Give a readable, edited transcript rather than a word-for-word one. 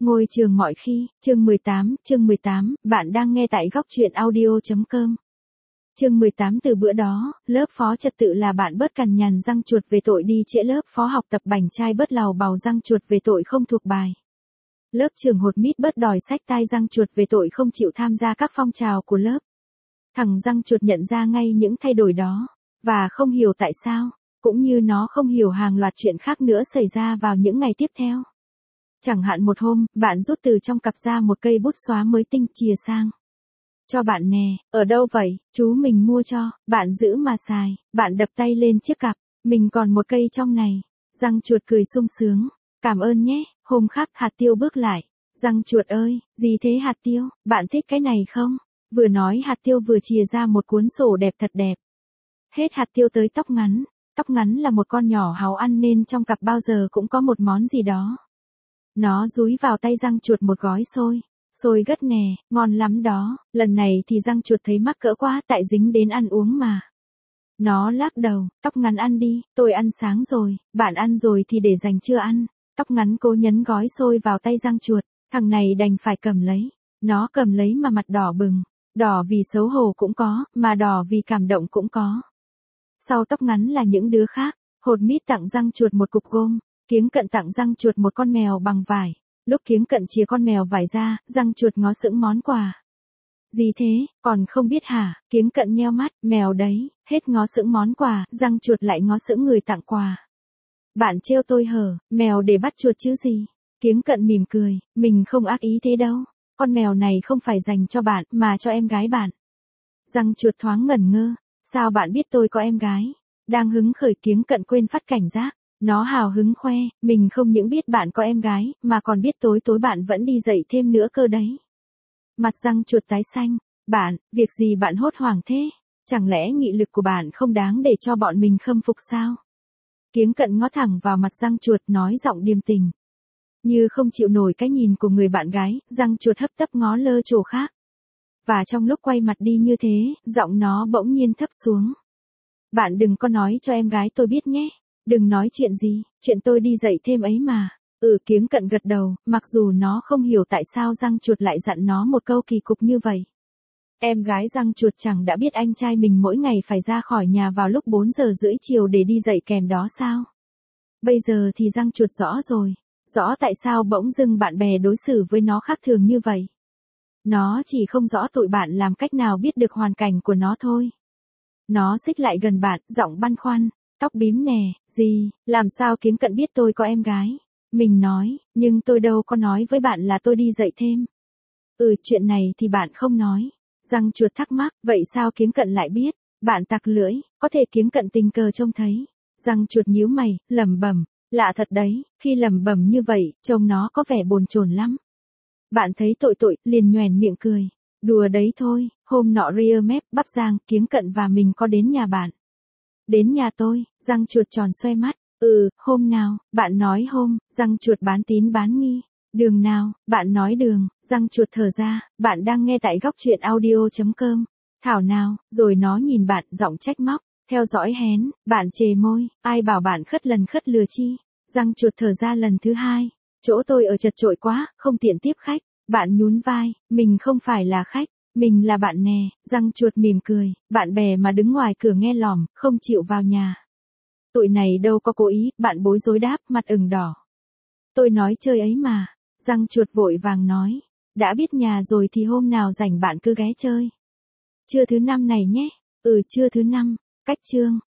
Ngôi trường mọi khi, chương 18, bạn đang nghe tại góc truyện audio.com. Chương 18 từ bữa đó, lớp phó trật tự là bạn bớt cằn nhằn răng chuột về tội đi trễ lớp phó học tập bảnh trai bớt làu bào răng chuột về tội không thuộc bài. Lớp trưởng hột mít bớt đòi sách tai răng chuột về tội không chịu tham gia các phong trào của lớp. Thằng răng chuột nhận ra ngay những thay đổi đó, và không hiểu tại sao, cũng như nó không hiểu hàng loạt chuyện khác nữa xảy ra vào những ngày tiếp theo. Chẳng hạn một hôm, bạn rút từ trong cặp ra một cây bút xóa mới tinh chìa sang. Cho bạn nè, ở đâu vậy, chú mình mua cho, bạn giữ mà xài, bạn đập tay lên chiếc cặp, mình còn một cây trong này. Răng chuột cười sung sướng, cảm ơn nhé, hôm khác hạt tiêu bước lại. Răng chuột ơi, gì thế hạt tiêu, bạn thích cái này không? Vừa nói hạt tiêu vừa chìa ra một cuốn sổ đẹp thật đẹp. Hết hạt tiêu tới tóc ngắn. Tóc ngắn là một con nhỏ háu ăn nên trong cặp bao giờ cũng có một món gì đó. Nó dúi vào tay răng chuột một gói xôi. Xôi gất nè, ngon lắm đó. Lần này thì răng chuột thấy mắc cỡ quá tại dính đến ăn uống mà. Nó lắc đầu, tóc ngắn ăn đi, tôi ăn sáng rồi, bạn ăn rồi thì để dành trưa ăn. Tóc ngắn cố nhấn gói xôi vào tay răng chuột, thằng này đành phải cầm lấy. Nó cầm lấy mà mặt đỏ bừng. Đỏ vì xấu hổ cũng có, mà đỏ vì cảm động cũng có. Sau tóc ngắn là những đứa khác, hột mít tặng răng chuột một cục gôm, Kiếng Cận tặng răng chuột một con mèo bằng vải. Lúc Kiếng Cận chìa con mèo vải ra, răng chuột ngó sững món quà. Gì thế, còn không biết hả? Kiếng Cận nheo mắt, mèo đấy, hết ngó sững món quà, răng chuột lại ngó sững người tặng quà. Bạn trêu tôi hở, mèo để bắt chuột chứ gì? Kiếng Cận mỉm cười, mình không ác ý thế đâu. Con mèo này không phải dành cho bạn, mà cho em gái bạn. Răng chuột thoáng ngẩn ngơ. Sao bạn biết tôi có em gái? Đang hứng khởi Kiếng Cận quên phát cảnh giác. Nó hào hứng khoe, mình không những biết bạn có em gái, mà còn biết tối bạn vẫn đi dạy thêm nữa cơ đấy. Mặt răng chuột tái xanh. Bạn, việc gì bạn hốt hoảng thế? Chẳng lẽ nghị lực của bạn không đáng để cho bọn mình khâm phục sao? Kiếng Cận ngó thẳng vào mặt răng chuột nói giọng điềm tình. Như không chịu nổi cái nhìn của người bạn gái, răng chuột hấp tấp ngó lơ chỗ khác. Và trong lúc quay mặt đi như thế, giọng nó bỗng nhiên thấp xuống. Bạn đừng có nói cho em gái tôi biết nhé. Đừng nói chuyện gì, chuyện tôi đi dạy thêm ấy mà. Kiếng Cận gật đầu, mặc dù nó không hiểu tại sao răng chuột lại dặn nó một câu kỳ cục như vậy. Em gái răng chuột chẳng đã biết anh trai mình mỗi ngày phải ra khỏi nhà vào lúc 4:30 chiều để đi dạy kèm đó sao? Bây giờ thì răng chuột rõ rồi. Rõ tại sao bỗng dưng bạn bè đối xử với nó khác thường như vậy. Nó chỉ không rõ tụi bạn làm cách nào biết được hoàn cảnh của nó thôi. Nó xích lại gần bạn, giọng băn khoăn, tóc bím nè, gì, làm sao Kiếng Cận biết tôi có em gái? Mình nói, nhưng tôi đâu có nói với bạn là tôi đi dạy thêm. Chuyện này thì bạn không nói. Răng chuột thắc mắc, vậy sao Kiếng Cận lại biết? Bạn tặc lưỡi, có thể Kiếng Cận tình cờ trông thấy. Răng chuột nhíu mày, lẩm bẩm, lạ thật đấy, khi lẩm bẩm như vậy, trông nó có vẻ bồn chồn lắm. Bạn thấy tội, liền nhoẻn miệng cười. Đùa đấy thôi, hôm nọ ria mép bắp rang, Kiếng Cận và mình có đến nhà bạn. Đến nhà tôi, răng chuột tròn xoay mắt. Hôm nào, bạn nói hôm, răng chuột bán tín bán nghi. Đường nào, bạn nói đường, răng chuột thở ra, bạn đang nghe tại góc truyện audio.com. Thảo nào, rồi nó nhìn bạn, giọng trách móc, theo dõi hén, bạn chề môi, ai bảo bạn khất lần khất lừa chi. Răng chuột thở ra lần thứ hai, chỗ tôi ở chật chội quá, không tiện tiếp khách. Bạn nhún vai, mình không phải là khách, mình là bạn nè. Răng chuột mỉm cười, bạn bè mà đứng ngoài cửa nghe lỏm, không chịu vào nhà. Tụi này đâu có cố ý, bạn bối rối đáp, mặt ửng đỏ. Tôi nói chơi ấy mà. Răng chuột vội vàng nói, đã biết nhà rồi thì hôm nào rảnh bạn cứ ghé chơi. Trưa thứ 5 này nhé. Trưa thứ 5, cách chương.